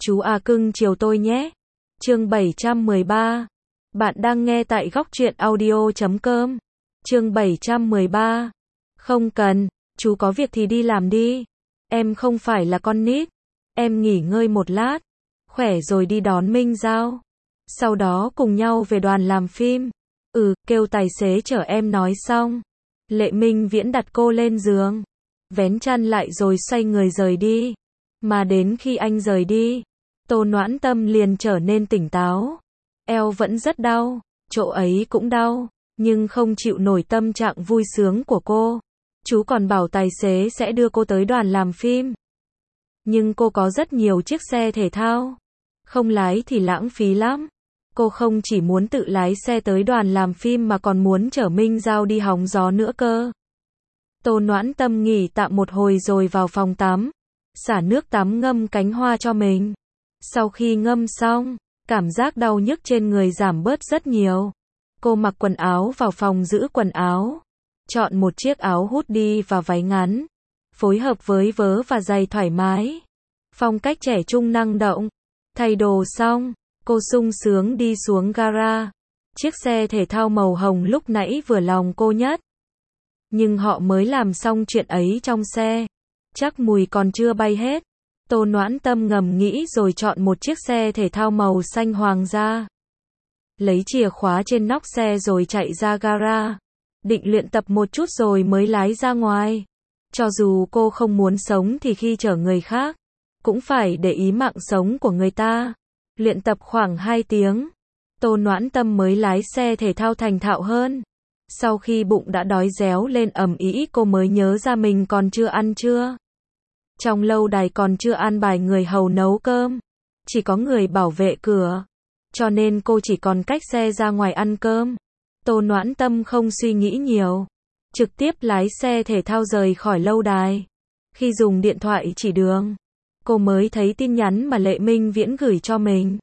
Chú à cưng chiều tôi nhé. Chương 713. Bạn đang nghe tại góc truyện audio.com. Chương 713. Không cần, chú có việc thì đi làm đi. Em không phải là con nít. Em nghỉ ngơi một lát, khỏe rồi đi đón Minh Giao. Sau đó cùng nhau về đoàn làm phim. Kêu tài xế chở em nói xong. Lệ Minh Viễn đặt cô lên giường, vén chăn lại rồi xoay người rời đi. Mà đến khi anh rời đi, Tô Noãn Tâm liền trở nên tỉnh táo. Eo vẫn rất đau, chỗ ấy cũng đau, nhưng không chịu nổi tâm trạng vui sướng của cô. Chú còn bảo tài xế sẽ đưa cô tới đoàn làm phim. Nhưng cô có rất nhiều chiếc xe thể thao. Không lái thì lãng phí lắm. Cô không chỉ muốn tự lái xe tới đoàn làm phim mà còn muốn chở Minh Giao đi hóng gió nữa cơ. Tô Noãn Tâm nghỉ tạm một hồi rồi vào phòng tắm, xả nước tắm ngâm cánh hoa cho mình. Sau khi ngâm xong, cảm giác đau nhức trên người giảm bớt rất nhiều. Cô mặc quần áo vào phòng giữ quần áo, chọn một chiếc áo hoodie và váy ngắn, phối hợp với vớ và giày thoải mái, phong cách trẻ trung năng động. Thay đồ xong, cô sung sướng đi xuống gara. Chiếc xe thể thao màu hồng lúc nãy vừa lòng cô nhất. Nhưng họ mới làm xong chuyện ấy trong xe, chắc mùi còn chưa bay hết. Tô Noãn Tâm ngầm nghĩ rồi chọn một chiếc xe thể thao màu xanh hoàng ra. Lấy chìa khóa trên nóc xe rồi chạy ra gara. Định luyện tập một chút rồi mới lái ra ngoài. Cho dù cô không muốn sống thì khi chở người khác, cũng phải để ý mạng sống của người ta. Luyện tập khoảng 2 tiếng, Tô Noãn Tâm mới lái xe thể thao thành thạo hơn. Sau khi bụng đã đói réo lên ầm ĩ, cô mới nhớ ra mình còn chưa ăn trưa. Trong lâu đài còn chưa an bài người hầu nấu cơm, chỉ có người bảo vệ cửa, cho nên cô chỉ còn cách xe ra ngoài ăn cơm. Tô Noãn Tâm không suy nghĩ nhiều, trực tiếp lái xe thể thao rời khỏi lâu đài. Khi dùng điện thoại chỉ đường, cô mới thấy tin nhắn mà Lệ Minh Viễn gửi cho mình.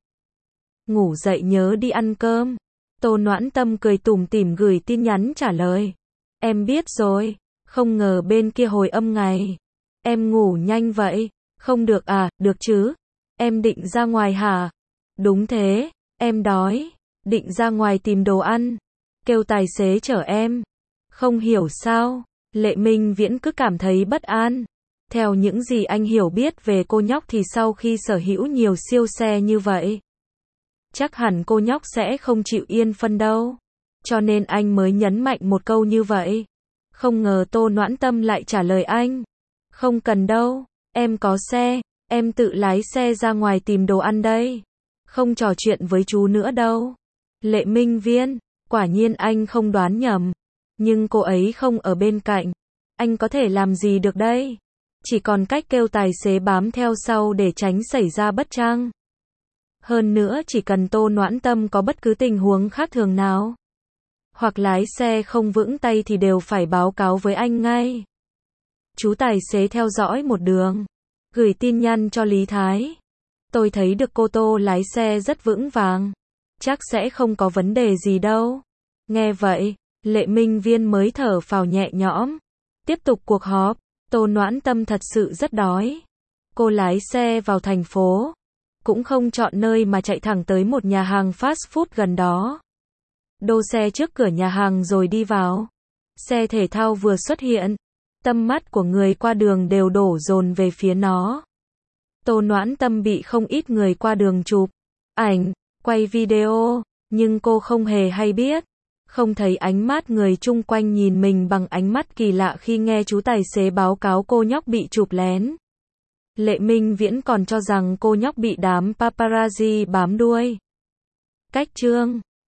Ngủ dậy nhớ đi ăn cơm. Tô Noãn Tâm cười tủm tỉm gửi tin nhắn trả lời. Em biết rồi. Không ngờ bên kia hồi âm ngày. Em ngủ nhanh vậy. Không được à, được chứ. Em định ra ngoài hả? Đúng thế, em đói. Định ra ngoài tìm đồ ăn. Kêu tài xế chở em. Không hiểu sao, Lệ Minh Viễn cứ cảm thấy bất an. Theo những gì anh hiểu biết về cô nhóc thì sau khi sở hữu nhiều siêu xe như vậy, chắc hẳn cô nhóc sẽ không chịu yên phân đâu. Cho nên anh mới nhấn mạnh một câu như vậy. Không ngờ Tô Noãn Tâm lại trả lời anh. Không cần đâu, em có xe, em tự lái xe ra ngoài tìm đồ ăn đây. Không trò chuyện với chú nữa đâu. Lệ Minh Viễn, quả nhiên anh không đoán nhầm. Nhưng cô ấy không ở bên cạnh. Anh có thể làm gì được đây? Chỉ còn cách kêu tài xế bám theo sau để tránh xảy ra bất trắc. Hơn nữa chỉ cần Tô Noãn Tâm có bất cứ tình huống khác thường nào, hoặc lái xe không vững tay thì đều phải báo cáo với anh ngay. Chú tài xế theo dõi một đường, gửi tin nhắn cho Lý Thái. Tôi thấy được cô Tô lái xe rất vững vàng, chắc sẽ không có vấn đề gì đâu. Nghe vậy, Lệ Minh Viễn mới thở phào nhẹ nhõm. Tiếp tục cuộc họp. Tô Noãn Tâm thật sự rất đói. Cô lái xe vào thành phố, cũng không chọn nơi mà chạy thẳng tới một nhà hàng fast food gần đó. Đỗ xe trước cửa nhà hàng rồi đi vào. Xe thể thao vừa xuất hiện, tâm mắt của người qua đường đều đổ dồn về phía nó. Tô Noãn Tâm bị không ít người qua đường chụp ảnh, quay video, nhưng cô không hề hay biết. Không thấy ánh mắt người chung quanh nhìn mình bằng ánh mắt kỳ lạ khi nghe chú tài xế báo cáo cô nhóc bị chụp lén. Lệ Minh Viễn còn cho rằng cô nhóc bị đám paparazzi bám đuôi. Cách chương